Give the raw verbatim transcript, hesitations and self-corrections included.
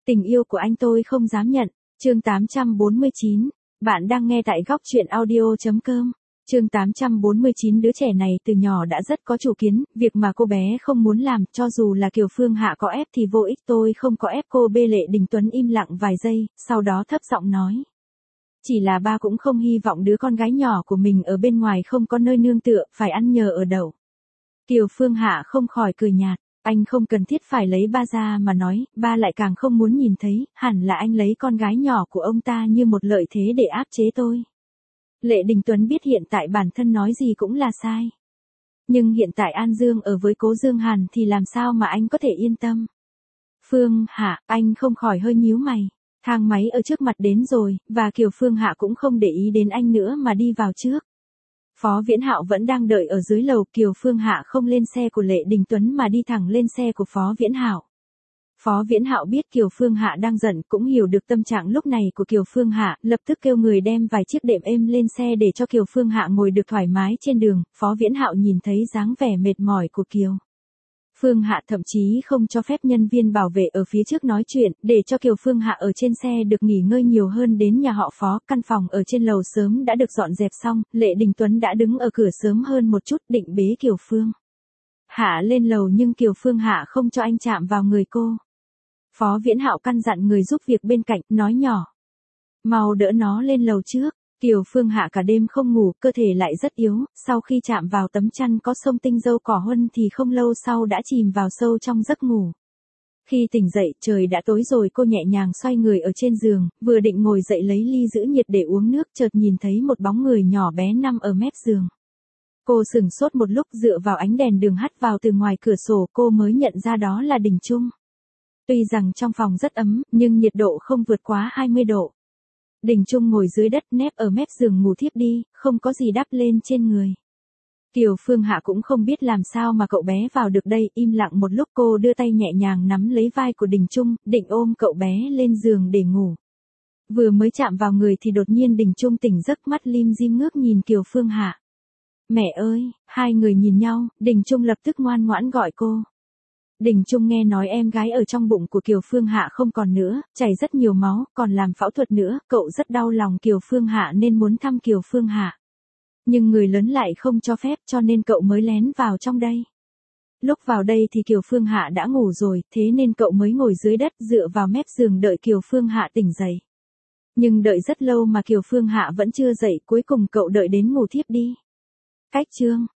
Tình yêu của anh tôi không dám nhận. Chương tám trăm bốn mươi chín. Bạn đang nghe tại góc truyện audio chấm com. Chương tám trăm bốn mươi chín. Đứa trẻ này từ nhỏ đã rất có chủ kiến, việc mà cô bé không muốn làm, cho dù là Kiều Phương Hạ có ép thì vô ích, tôi không có ép cô. Bê Lệ Đình Tuấn im lặng vài giây, sau đó thấp giọng nói. Chỉ là ba cũng không hy vọng đứa con gái nhỏ của mình ở bên ngoài không có nơi nương tựa, phải ăn nhờ ở đậu. Kiều Phương Hạ không khỏi cười nhạt. Anh không cần thiết phải lấy ba ra mà nói, ba lại càng không muốn nhìn thấy, hẳn là anh lấy con gái nhỏ của ông ta như một lợi thế để áp chế tôi. Lệ Đình Tuấn biết hiện tại bản thân nói gì cũng là sai. Nhưng hiện tại An Dương ở với Cố Dương Hàn thì làm sao mà anh có thể yên tâm. Phương Hạ, anh không khỏi hơi nhíu mày. Thang máy ở trước mặt đến rồi, và Kiều Phương Hạ cũng không để ý đến anh nữa mà đi vào trước. Phó Viễn Hạo vẫn đang đợi ở dưới lầu, Kiều Phương Hạ không lên xe của Lệ Đình Tuấn mà đi thẳng lên xe của Phó Viễn Hạo. Phó Viễn Hạo biết Kiều Phương Hạ đang giận, cũng hiểu được tâm trạng lúc này của Kiều Phương Hạ, lập tức kêu người đem vài chiếc đệm êm lên xe để cho Kiều Phương Hạ ngồi được thoải mái trên đường. Phó Viễn Hạo nhìn thấy dáng vẻ mệt mỏi của Kiều Phương Hạ, thậm chí không cho phép nhân viên bảo vệ ở phía trước nói chuyện, để cho Kiều Phương Hạ ở trên xe được nghỉ ngơi nhiều hơn. Đến nhà họ Phó, căn phòng ở trên lầu sớm đã được dọn dẹp xong, Lệ Đình Tuấn đã đứng ở cửa sớm hơn một chút, định bế Kiều Phương Hạ lên lầu, nhưng Kiều Phương Hạ không cho anh chạm vào người cô. Phó Viễn Hạo căn dặn người giúp việc bên cạnh, nói nhỏ. Mau đỡ nó lên lầu trước. Kiều Phương Hạ cả đêm không ngủ, cơ thể lại rất yếu, sau khi chạm vào tấm chăn có sông tinh dâu cỏ huân thì không lâu sau đã chìm vào sâu trong giấc ngủ. Khi tỉnh dậy, trời đã tối rồi, cô nhẹ nhàng xoay người ở trên giường, vừa định ngồi dậy lấy ly giữ nhiệt để uống nước, chợt nhìn thấy một bóng người nhỏ bé nằm ở mép giường. Cô sửng sốt một lúc, dựa vào ánh đèn đường hắt vào từ ngoài cửa sổ, cô mới nhận ra đó là Đình Trung. Tuy rằng trong phòng rất ấm, nhưng nhiệt độ không vượt quá hai mươi độ. Đình Trung ngồi dưới đất, nép ở mép giường ngủ thiếp đi, không có gì đắp lên trên người. Kiều Phương Hạ cũng không biết làm sao mà cậu bé vào được đây, im lặng một lúc cô đưa tay nhẹ nhàng nắm lấy vai của Đình Trung, định ôm cậu bé lên giường để ngủ. Vừa mới chạm vào người thì đột nhiên Đình Trung tỉnh giấc, mắt lim dim ngước nhìn Kiều Phương Hạ. Mẹ ơi, hai người nhìn nhau, Đình Trung lập tức ngoan ngoãn gọi cô. Đình Trung nghe nói em gái ở trong bụng của Kiều Phương Hạ không còn nữa, chảy rất nhiều máu, còn làm phẫu thuật nữa, cậu rất đau lòng Kiều Phương Hạ nên muốn thăm Kiều Phương Hạ. Nhưng người lớn lại không cho phép, cho nên cậu mới lén vào trong đây. Lúc vào đây thì Kiều Phương Hạ đã ngủ rồi, thế nên cậu mới ngồi dưới đất dựa vào mép giường đợi Kiều Phương Hạ tỉnh dậy. Nhưng đợi rất lâu mà Kiều Phương Hạ vẫn chưa dậy, cuối cùng cậu đợi đến ngủ thiếp đi. Cách chương